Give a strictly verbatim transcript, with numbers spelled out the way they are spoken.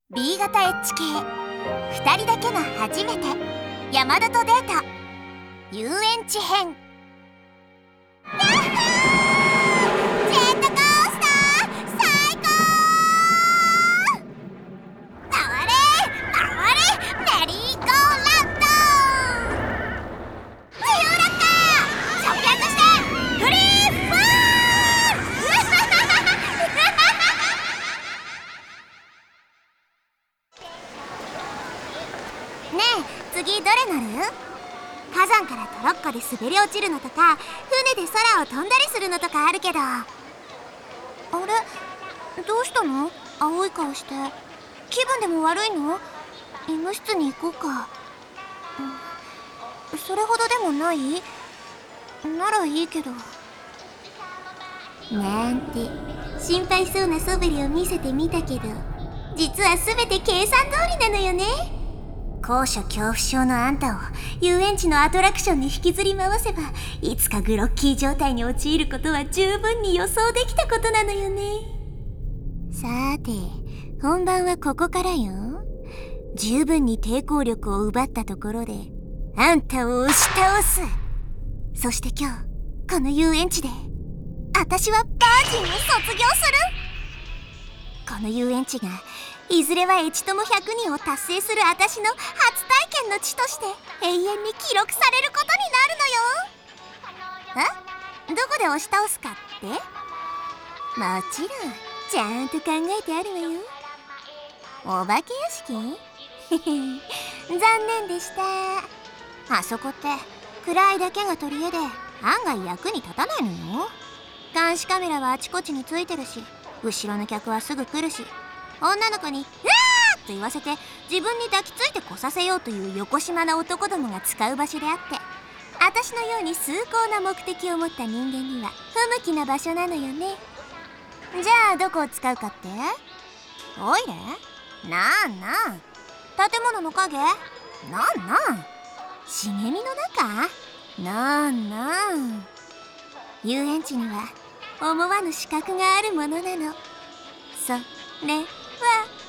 ビー 型エッジ系ふたりだけの初めて山田とデート遊園地編。ヤッホージェットコースター最高。回れ回れメリーゴーランド。自由落下直訳してフリーフォール。ねえ、次どれ乗る？火山からトロッコで滑り落ちるのとか、船で空を飛んだりするのとかあるけど。あれ？どうしたの？青い顔して。気分でも悪いの？医務室に行こうか。うん、それほどでもない？ならいいけど。なんて心配そうな素振りを見せてみたけど、実は全て計算通りなのよね。高所恐怖症のあんたを遊園地のアトラクションに引きずり回せば、いつかグロッキー状態に陥ることは十分に予想できたことなのよね。さーて、本番はここからよ。十分に抵抗力を奪ったところであんたを押し倒す。そして今日この遊園地で私はバージンを卒業する。この遊園地がいずれはエチトモひゃくにんを達成する私の初体験の地として永遠に記録されることになるのよ。え？どこで押し倒すかって？もちろんちゃんと考えてあるわよ。お化け屋敷？残念でした。あそこって暗いだけが取り柄で案外役に立たないのよ。監視カメラはあちこちについてるし、後ろの客はすぐ来るし、女の子に「うわー!」と言わせて自分に抱きついてこさせようというよこしまな男どもが使う場所であって、私のように崇高な目的を持った人間には不向きな場所なのよね。じゃあどこを使うかって？トイレ？なんなん。建物の影？なんなん。茂みの中？なんなん。遊園地には思わぬ資格があるものなの。それは